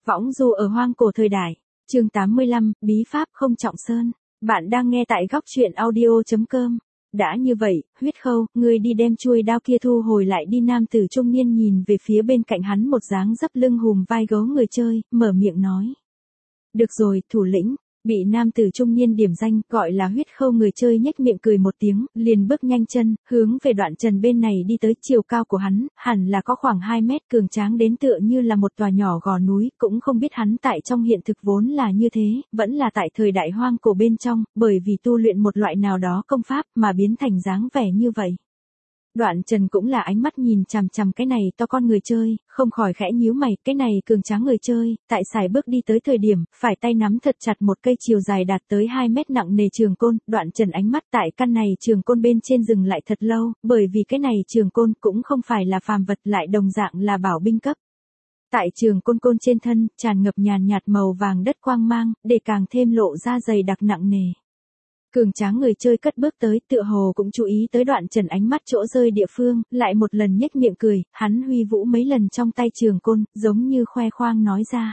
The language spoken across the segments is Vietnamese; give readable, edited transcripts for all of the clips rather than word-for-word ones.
Võng du ở hoang cổ thời đại. Chương 85, bí pháp không trọng sơn. Bạn đang nghe tại góc truyện audio.com. Đã như vậy, Huyết Khâu, ngươi đi đem chuôi đao kia thu hồi lại đi. Nam tử trung niên nhìn về phía bên cạnh hắn một dáng dấp lưng hùm vai gấu người chơi, mở miệng nói. Được rồi, thủ lĩnh. Bị nam tử trung niên điểm danh, gọi là Huyết Khâu người chơi nhếch miệng cười một tiếng, liền bước nhanh chân, hướng về Đoạn Trần bên này đi tới. Chiều cao của hắn, hẳn là có khoảng 2 mét, cường tráng đến tựa như là một tòa nhỏ gò núi, cũng không biết hắn tại trong hiện thực vốn là như thế, vẫn là tại thời đại hoang cổ bên trong, bởi vì tu luyện một loại nào đó công pháp mà biến thành dáng vẻ như vậy. Đoạn Trần cũng là ánh mắt nhìn chằm chằm cái này to con người chơi, không khỏi khẽ nhíu mày. Cái này cường tráng người chơi, tại xài bước đi tới thời điểm, phải tay nắm thật chặt một cây chiều dài đạt tới 2 mét nặng nề trường côn. Đoạn Trần ánh mắt tại căn này trường côn bên trên dừng lại thật lâu, bởi vì cái này trường côn cũng không phải là phàm vật, lại đồng dạng là bảo binh cấp. Tại trường côn trên thân, tràn ngập nhàn nhạt màu vàng đất quang mang, để càng thêm lộ ra dày đặc nặng nề. Cường tráng người chơi cất bước tới, tựa hồ cũng chú ý tới Đoạn Trần ánh mắt chỗ rơi địa phương, lại một lần nhếch miệng cười, hắn huy vũ mấy lần trong tay trường côn, giống như khoe khoang nói ra.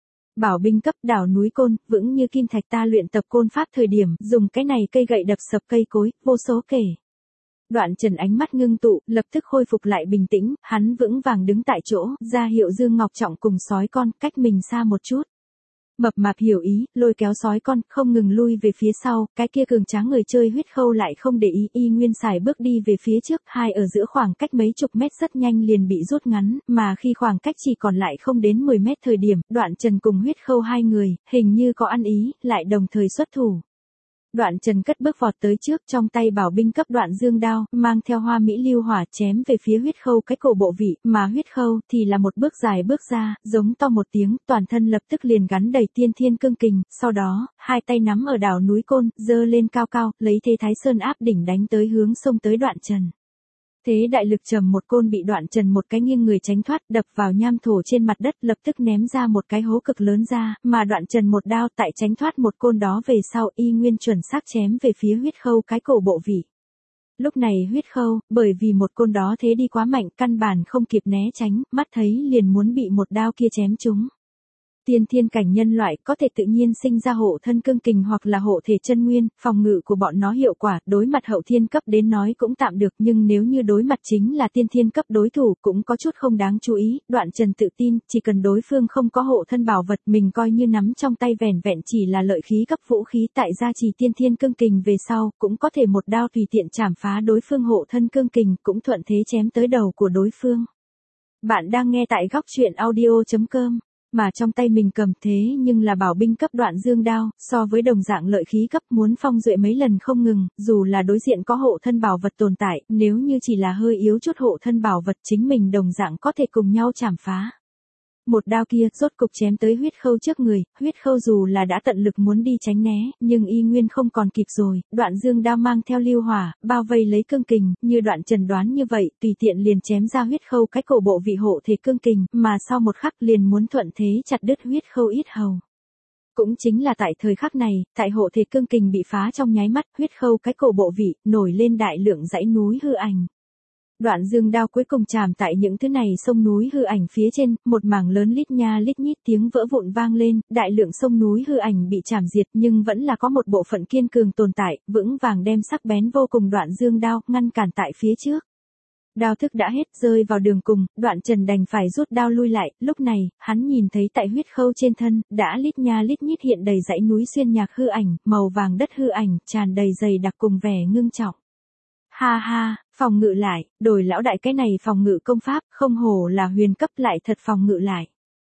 Bảo binh cấp, đảo núi côn, vững như kim thạch. Ta luyện tập côn pháp thời điểm, dùng cái này cây gậy đập sập cây cối, vô số kể. Đoạn Trần ánh mắt ngưng tụ, lập tức khôi phục lại bình tĩnh, hắn vững vàng đứng tại chỗ, ra hiệu Dương Ngọc Trọng cùng sói con, cách mình xa một chút. Mập mạp hiểu ý, lôi kéo sói con, không ngừng lui về phía sau. Cái kia cường tráng người chơi Huyết Khâu lại không để ý, y nguyên xài bước đi về phía trước. Hai ở giữa khoảng cách mấy chục mét rất nhanh liền bị rút ngắn, mà khi khoảng cách chỉ còn lại không đến 10 mét thời điểm, Đoạn Trần cùng Huyết Khâu hai người, hình như có ăn ý, lại đồng thời xuất thủ. Đoạn Trần cất bước vọt tới trước, trong tay bảo binh cấp Đoạn Dương đao, mang theo hoa mỹ lưu hỏa chém về phía Huyết Khâu cái cổ bộ vị, mà Huyết Khâu thì là một bước dài bước ra, giống to một tiếng, toàn thân lập tức liền gắn đầy tiên thiên cương kình, sau đó, hai tay nắm ở đảo núi côn, giơ lên cao cao, lấy thế Thái Sơn áp đỉnh đánh tới hướng xông tới Đoạn Trần. Thế đại lực trầm một côn bị Đoạn Trần một cái nghiêng người tránh thoát, đập vào nham thổ trên mặt đất, lập tức ném ra một cái hố cực lớn ra, mà Đoạn Trần một đao tại tránh thoát một côn đó về sau, y nguyên chuẩn xác chém về phía Huyết Khâu cái cổ bộ vị. Lúc này Huyết Khâu, bởi vì một côn đó thế đi quá mạnh, căn bản không kịp né tránh, mắt thấy liền muốn bị một đao kia chém trúng. Tiên thiên cảnh nhân loại có thể tự nhiên sinh ra hộ thân cương kình hoặc là hộ thể chân nguyên, phòng ngự của bọn nó hiệu quả, đối mặt hậu thiên cấp đến nói cũng tạm được, nhưng nếu như đối mặt chính là tiên thiên cấp đối thủ cũng có chút không đáng chú ý. Đoạn Trần tự tin, chỉ cần đối phương không có hộ thân bảo vật, mình coi như nắm trong tay vẻn vẹn chỉ là lợi khí cấp vũ khí tại gia trì tiên thiên cương kình về sau, cũng có thể một đao tùy tiện chảm phá đối phương hộ thân cương kình, cũng thuận thế chém tới đầu của đối phương. Bạn đang nghe tại góc truyện audio.com. Mà trong tay mình cầm thế nhưng là bảo binh cấp Đoạn Dương đao, so với đồng dạng lợi khí cấp muốn phong duệ mấy lần không ngừng, dù là đối diện có hộ thân bảo vật tồn tại, nếu như chỉ là hơi yếu chút hộ thân bảo vật chính mình đồng dạng có thể cùng nhau chảm phá. Một đao kia rốt cục chém tới Huyết Khâu trước người, Huyết Khâu dù là đã tận lực muốn đi tránh né, nhưng y nguyên không còn kịp rồi. Đoạn Dương đao mang theo lưu hỏa, bao vây lấy cương kình, như Đoạn Trần đoán như vậy, tùy tiện liền chém ra Huyết Khâu cái cổ bộ vị hộ thể cương kình, mà sau một khắc liền muốn thuận thế chặt đứt Huyết Khâu yết hầu. Cũng chính là tại thời khắc này, tại hộ thể cương kình bị phá trong nháy mắt, Huyết Khâu cái cổ bộ vị nổi lên đại lượng dãy núi hư ảnh. Đoạn Dương đao cuối cùng chạm tại những thứ này sông núi hư ảnh phía trên, một mảng lớn lít nha lít nhít tiếng vỡ vụn vang lên, đại lượng sông núi hư ảnh bị chảm diệt, nhưng vẫn là có một bộ phận kiên cường tồn tại, vững vàng đem sắc bén vô cùng Đoạn Dương đao ngăn cản tại phía trước. Đao thức đã hết, rơi vào đường cùng, Đoạn Trần đành phải rút đao lui lại. Lúc này, hắn nhìn thấy tại Huyết Khâu trên thân, đã lít nha lít nhít hiện đầy dãy núi xuyên nhạc hư ảnh, màu vàng đất hư ảnh, tràn đầy dày đặc cùng vẻ ngưng trọng. Ha ha, phòng ngự lại, đổi lão đại cái này phòng ngự công pháp, không hổ là huyền cấp lại thật phòng ngự lại.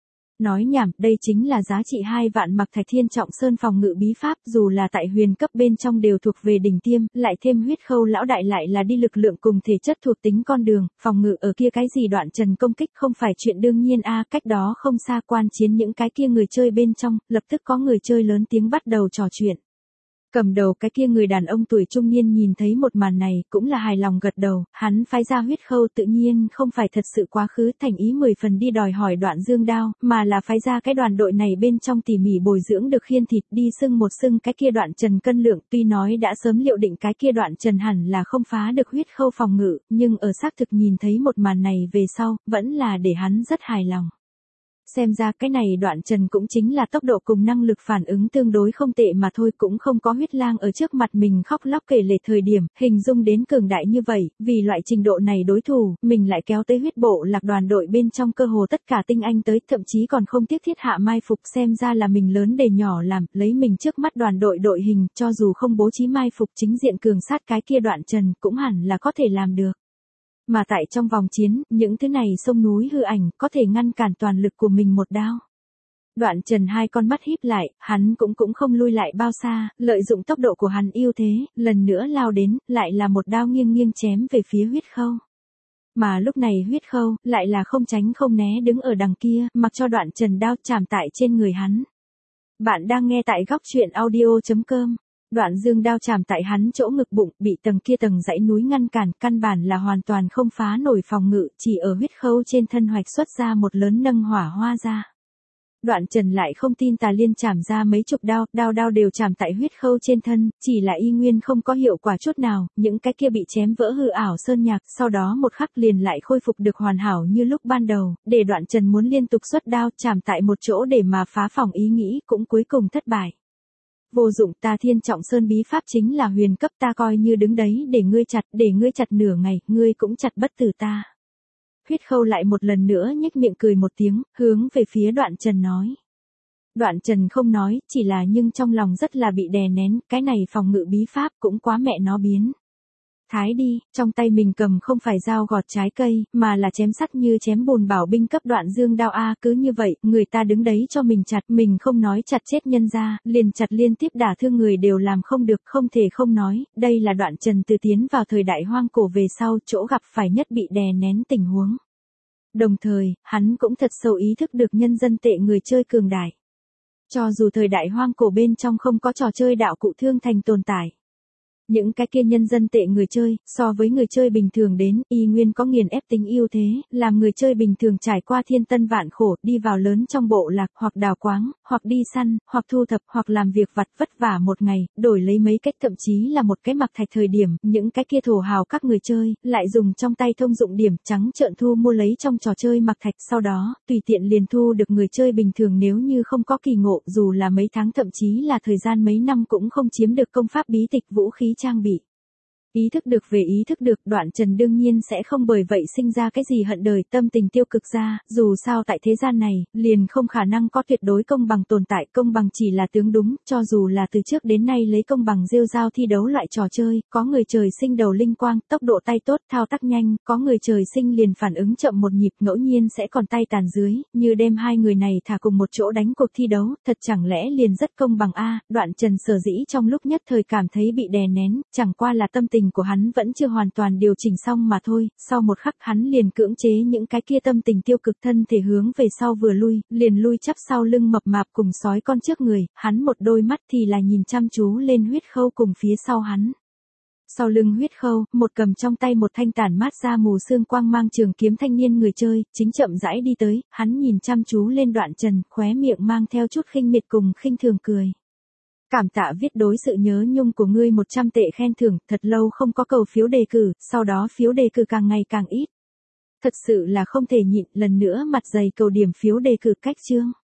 Nói nhảm, đây chính là giá trị 2 vạn Mặc Thạch Thiên Trọng Sơn phòng ngự bí pháp, dù là tại huyền cấp bên trong đều thuộc về đỉnh tiêm, lại thêm Huyết Khâu lão đại lại là đi lực lượng cùng thể chất thuộc tính con đường, phòng ngự ở kia cái gì Đoạn Trần công kích không phải chuyện đương nhiên a. Cách đó không xa quan chiến những cái kia người chơi bên trong, lập tức có người chơi lớn tiếng bắt đầu trò chuyện. Cầm đầu cái kia người đàn ông tuổi trung niên nhìn thấy một màn này, cũng là hài lòng gật đầu, hắn phái ra Huyết Khâu tự nhiên không phải thật sự quá khứ thành ý 10 phần đi đòi hỏi Đoạn Dương đao, mà là phái ra cái đoàn đội này bên trong tỉ mỉ bồi dưỡng được khiên thịt đi xưng một xưng cái kia Đoạn Trần cân lượng, tuy nói đã sớm liệu định cái kia Đoạn Trần hẳn là không phá được Huyết Khâu phòng ngự, nhưng ở xác thực nhìn thấy một màn này về sau, vẫn là để hắn rất hài lòng. Xem ra cái này Đoạn Trần cũng chính là tốc độ cùng năng lực phản ứng tương đối không tệ mà thôi, cũng không có huyết lang ở trước mặt mình khóc lóc kể lể thời điểm, hình dung đến cường đại như vậy, vì loại trình độ này đối thủ, mình lại kéo tới huyết bộ lạc đoàn đội bên trong cơ hồ tất cả tinh anh tới, thậm chí còn không tiếc thiết hạ mai phục, xem ra là mình lớn để nhỏ làm, lấy mình trước mắt đoàn đội đội hình, cho dù không bố trí mai phục chính diện cường sát cái kia Đoạn Trần, cũng hẳn là có thể làm được. Mà tại trong vòng chiến, những thứ này sông núi hư ảnh, có thể ngăn cản toàn lực của mình một đao. Đoạn Trần hai con mắt híp lại, hắn cũng không lui lại bao xa, lợi dụng tốc độ của hắn ưu thế, lần nữa lao đến, lại là một đao nghiêng nghiêng chém về phía Huyết Khâu. Mà lúc này Huyết Khâu, lại là không tránh không né đứng ở đằng kia, mặc cho Đoạn Trần đao chạm tại trên người hắn. Bạn đang nghe tại góc truyện audio.com. Đoạn Dương đao chạm tại hắn chỗ ngực bụng, bị tầng kia tầng dãy núi ngăn cản, căn bản là hoàn toàn không phá nổi phòng ngự, chỉ ở Huyết Khâu trên thân hoạch xuất ra một lớn nâng hỏa hoa ra. Đoạn Trần lại không tin tà liên chạm ra mấy chục đao, đao đều chạm tại Huyết Khâu trên thân, chỉ là y nguyên không có hiệu quả chút nào, những cái kia bị chém vỡ hư ảo sơn nhạc, sau đó một khắc liền lại khôi phục được hoàn hảo như lúc ban đầu, để Đoạn Trần muốn liên tục xuất đao chạm tại một chỗ để mà phá phòng ý nghĩ, cũng cuối cùng thất bại. Vô dụng, ta Thiên Trọng Sơn bí pháp chính là huyền cấp, ta coi như đứng đấy để ngươi chặt nửa ngày, ngươi cũng chặt bất tử ta. Huyết Khâu lại một lần nữa nhếch miệng cười một tiếng, hướng về phía Đoạn Trần nói. Đoạn Trần không nói, chỉ là nhưng trong lòng rất là bị đè nén, cái này phòng ngự bí pháp cũng quá mẹ nó biến. Thái đi, trong tay mình cầm không phải dao gọt trái cây, mà là chém sắt như chém bùn bảo binh cấp Đoạn Dương đao a, cứ như vậy, người ta đứng đấy cho mình chặt, mình không nói chặt chết nhân ra, liền chặt liên tiếp đả thương người đều làm không được, không thể không nói, đây là Đoạn Trần từ tiến vào thời đại hoang cổ về sau, chỗ gặp phải nhất bị đè nén tình huống. Đồng thời, hắn cũng thật sâu ý thức được nhân dân tệ người chơi cường đại. Cho dù thời đại hoang cổ bên trong không có trò chơi đạo cụ thương thành tồn tại. Những cái kia nhân dân tệ người chơi, so với người chơi bình thường đến, y nguyên có nghiền ép tính ưu thế, làm người chơi bình thường trải qua thiên tân vạn khổ, đi vào lớn trong bộ lạc, hoặc đào quáng, hoặc đi săn, hoặc thu thập, hoặc làm việc vặt vất vả một ngày, đổi lấy mấy cách thậm chí là một cái mặc thạch thời điểm, những cái kia thổ hào các người chơi, lại dùng trong tay thông dụng điểm trắng trợn thu mua lấy trong trò chơi mặc thạch, sau đó, tùy tiện liền thu được người chơi bình thường nếu như không có kỳ ngộ, dù là mấy tháng thậm chí là thời gian mấy năm cũng không chiếm được công pháp bí tịch vũ khí trang bị. Ý thức được, Đoạn Trần đương nhiên sẽ không bởi vậy sinh ra cái gì hận đời, tâm tình tiêu cực ra, dù sao tại thế gian này, liền không khả năng có tuyệt đối công bằng tồn tại, công bằng chỉ là tướng đúng, cho dù là từ trước đến nay lấy công bằng rêu rao thi đấu loại trò chơi, có người trời sinh đầu linh quang, tốc độ tay tốt, thao tác nhanh, có người trời sinh liền phản ứng chậm một nhịp, ngẫu nhiên sẽ còn tay tàn dưới, như đem hai người này thả cùng một chỗ đánh cuộc thi đấu, thật chẳng lẽ liền rất công bằng a? Đoạn Trần sở dĩ trong lúc nhất thời cảm thấy bị đè nén, chẳng qua là tâm tình của hắn vẫn chưa hoàn toàn điều chỉnh xong mà thôi, sau một khắc hắn liền cưỡng chế những cái kia tâm tình tiêu cực, thân thể hướng về sau vừa liền lui chắp sau lưng mập mạp cùng sói con trước người, hắn một đôi mắt thì là nhìn chăm chú lên Huyết Khâu cùng phía sau hắn. Sau lưng Huyết Khâu, một cầm trong tay một thanh tản mát ra mù sương quang mang trường kiếm thanh niên người chơi, chính chậm rãi đi tới, hắn nhìn chăm chú lên Đoạn Trần, khóe miệng mang theo chút khinh miệt cùng khinh thường cười. Cảm tạ viết đối sự nhớ nhung của ngươi 100 tệ khen thưởng, thật lâu không có cầu phiếu đề cử, sau đó phiếu đề cử càng ngày càng ít. Thật sự là không thể nhịn, lần nữa mặt dày cầu điểm phiếu đề cử cách chương.